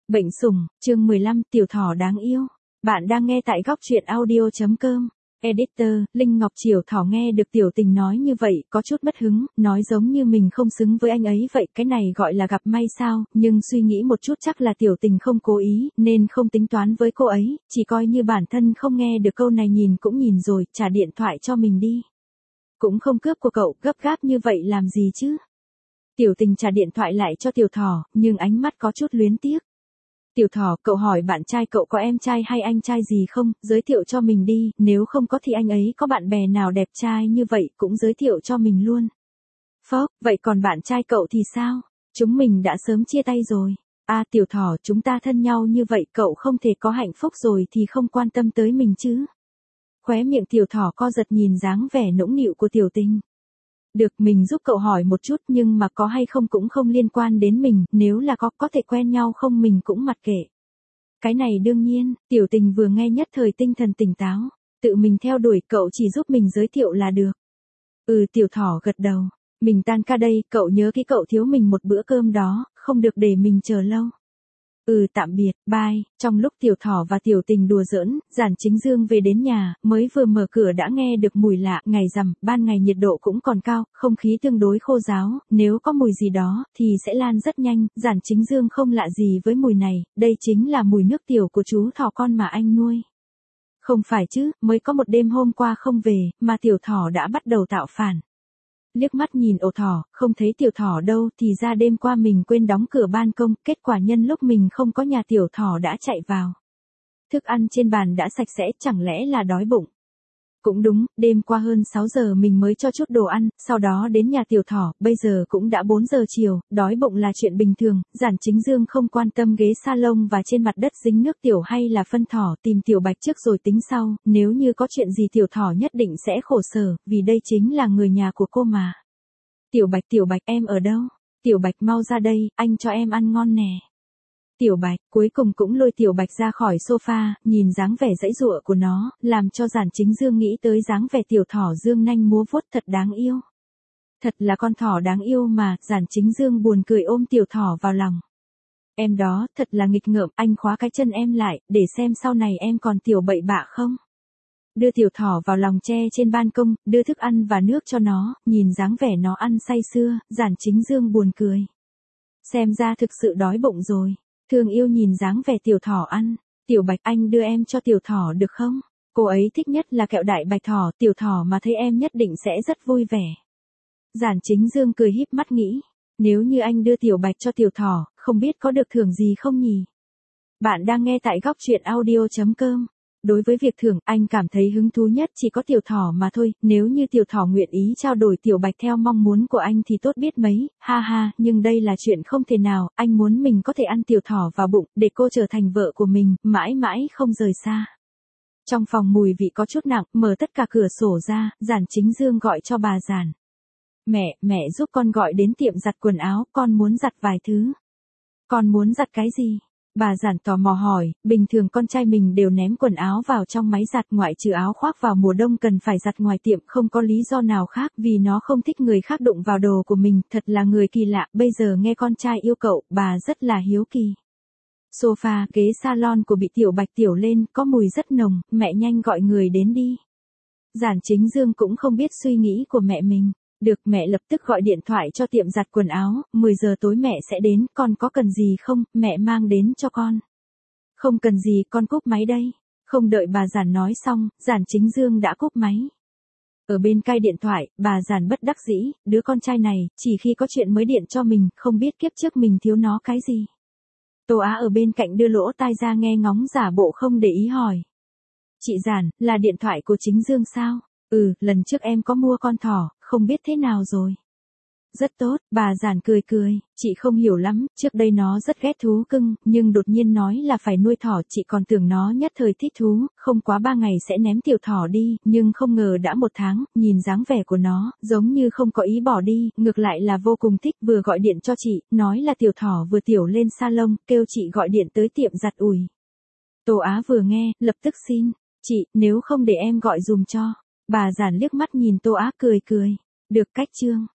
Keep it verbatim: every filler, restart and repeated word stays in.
Bệnh sủng, chương mười lăm, tiểu thỏ đáng yêu. Bạn đang nghe tại góc truyện audio chấm com. Editor, Linh Ngọc Triều Thỏ nghe được tiểu tình nói như vậy, có chút mất hứng, nói giống như mình không xứng với anh ấy vậy, cái này gọi là gặp may sao, nhưng suy nghĩ một chút chắc là tiểu tình không cố ý, nên không tính toán với cô ấy, chỉ coi như bản thân không nghe được câu này nhìn cũng nhìn rồi, trả điện thoại cho mình đi. Cũng không cướp của cậu, gấp gáp như vậy làm gì chứ? Tiểu tình trả điện thoại lại cho tiểu thỏ, nhưng ánh mắt có chút luyến tiếc. Tiểu thỏ, cậu hỏi bạn trai cậu có em trai hay anh trai gì không, giới thiệu cho mình đi, nếu không có thì anh ấy có bạn bè nào đẹp trai như vậy cũng giới thiệu cho mình luôn. Phốc, vậy còn bạn trai cậu thì sao? Chúng mình đã sớm chia tay rồi. À tiểu thỏ, chúng ta thân nhau như vậy cậu không thể có hạnh phúc rồi thì không quan tâm tới mình chứ. Khóe miệng tiểu thỏ co giật nhìn dáng vẻ nũng nịu của tiểu tình. Được, mình giúp cậu hỏi một chút nhưng mà có hay không cũng không liên quan đến mình, nếu là có có thể quen nhau không mình cũng mặc kệ. Cái này đương nhiên, tiểu tình vừa nghe nhất thời tinh thần tỉnh táo, tự mình theo đuổi cậu chỉ giúp mình giới thiệu là được. Ừ tiểu thỏ gật đầu, mình tan ca đây, cậu nhớ kỹ cậu thiếu mình một bữa cơm đó, không được để mình chờ lâu. Ừ tạm biệt, bye. Trong lúc tiểu thỏ và tiểu tình đùa giỡn, Giản Chính Dương về đến nhà, mới vừa mở cửa đã nghe được mùi lạ, ngày rằm, ban ngày nhiệt độ cũng còn cao, không khí tương đối khô ráo, nếu có mùi gì đó, thì sẽ lan rất nhanh, Giản Chính Dương không lạ gì với mùi này, đây chính là mùi nước tiểu của chú thỏ con mà anh nuôi. Không phải chứ, mới có một đêm hôm qua không về, mà tiểu thỏ đã bắt đầu tạo phản. Liếc mắt nhìn ổ thỏ, không thấy tiểu thỏ đâu thì ra đêm qua mình quên đóng cửa ban công, kết quả nhân lúc mình không có nhà tiểu thỏ đã chạy vào. Thức ăn trên bàn đã sạch sẽ, chẳng lẽ là đói bụng. Cũng đúng, đêm qua hơn sáu giờ mình mới cho chút đồ ăn, sau đó đến nhà tiểu thỏ, bây giờ cũng đã bốn giờ chiều, đói bụng là chuyện bình thường, Giản Chính Dương không quan tâm ghế salon và trên mặt đất dính nước tiểu hay là phân thỏ, tìm tiểu bạch trước rồi tính sau, nếu như có chuyện gì tiểu thỏ nhất định sẽ khổ sở, vì đây chính là người nhà của cô mà. Tiểu bạch tiểu bạch em ở đâu? Tiểu bạch mau ra đây, anh cho em ăn ngon nè. Tiểu bạch, cuối cùng cũng lôi tiểu bạch ra khỏi sofa, nhìn dáng vẻ giãy giụa của nó, làm cho Giản Chính Dương nghĩ tới dáng vẻ tiểu thỏ dương nanh múa vuốt thật đáng yêu. Thật là con thỏ đáng yêu mà, Giản Chính Dương buồn cười ôm tiểu thỏ vào lòng. Em đó, thật là nghịch ngợm, anh khóa cái chân em lại, để xem sau này em còn tiểu bậy bạ không. Đưa tiểu thỏ vào lòng tre trên ban công, đưa thức ăn và nước cho nó, nhìn dáng vẻ nó ăn say sưa, Giản Chính Dương buồn cười. Xem ra thực sự đói bụng rồi. Thương yêu nhìn dáng vẻ tiểu thỏ ăn, tiểu bạch anh đưa em cho tiểu thỏ được không? Cô ấy thích nhất là kẹo đại bạch thỏ, tiểu thỏ mà thấy em nhất định sẽ rất vui vẻ. Giản Chính Dương cười híp mắt nghĩ, nếu như anh đưa tiểu bạch cho tiểu thỏ, không biết có được thưởng gì không nhỉ? Bạn đang nghe tại góc truyện audio chấm com. Đối với việc thưởng, anh cảm thấy hứng thú nhất chỉ có tiểu thỏ mà thôi, nếu như tiểu thỏ nguyện ý trao đổi tiểu bạch theo mong muốn của anh thì tốt biết mấy, ha ha, nhưng đây là chuyện không thể nào, anh muốn mình có thể ăn tiểu thỏ vào bụng, để cô trở thành vợ của mình, mãi mãi không rời xa. Trong phòng mùi vị có chút nặng, mở tất cả cửa sổ ra, Giản Chính Dương gọi cho bà Giản. Mẹ, mẹ giúp con gọi đến tiệm giặt quần áo, con muốn giặt vài thứ. Con muốn giặt cái gì? Bà Giản tò mò hỏi, bình thường con trai mình đều ném quần áo vào trong máy giặt ngoại trừ áo khoác vào mùa đông cần phải giặt ngoài tiệm, không có lý do nào khác vì nó không thích người khác đụng vào đồ của mình, thật là người kỳ lạ, bây giờ nghe con trai yêu cậu, bà rất là hiếu kỳ. Sofa, ghế salon của bị tiểu bạch tiểu lên, có mùi rất nồng, mẹ nhanh gọi người đến đi. Giản Chính Dương cũng không biết suy nghĩ của mẹ mình. Được, mẹ lập tức gọi điện thoại cho tiệm giặt quần áo, mười giờ tối mẹ sẽ đến, con có cần gì không, mẹ mang đến cho con. Không cần gì, con cúp máy đây. Không đợi bà Giản nói xong, Giản Chính Dương đã cúp máy. Ở bên cai điện thoại, bà Giản bất đắc dĩ, đứa con trai này, chỉ khi có chuyện mới điện cho mình, không biết kiếp trước mình thiếu nó cái gì. Tô Á ở bên cạnh đưa lỗ tai ra nghe ngóng giả bộ không để ý hỏi. Chị Giản, là điện thoại của Chính Dương sao? Ừ, lần trước em có mua con thỏ, không biết thế nào rồi. Rất tốt, bà Giản cười cười, chị không hiểu lắm, trước đây nó rất ghét thú cưng, nhưng đột nhiên nói là phải nuôi thỏ, chị còn tưởng nó nhất thời thích thú, không quá ba ngày sẽ ném tiểu thỏ đi, nhưng không ngờ đã một tháng, nhìn dáng vẻ của nó, giống như không có ý bỏ đi, ngược lại là vô cùng thích, vừa gọi điện cho chị, nói là tiểu thỏ vừa tiểu lên salon, kêu chị gọi điện tới tiệm giặt ủi. Tô Á vừa nghe, lập tức xin, chị, nếu không để em gọi dùm cho. Bà Giản liếc mắt nhìn Tô Á cười cười, được cách chương.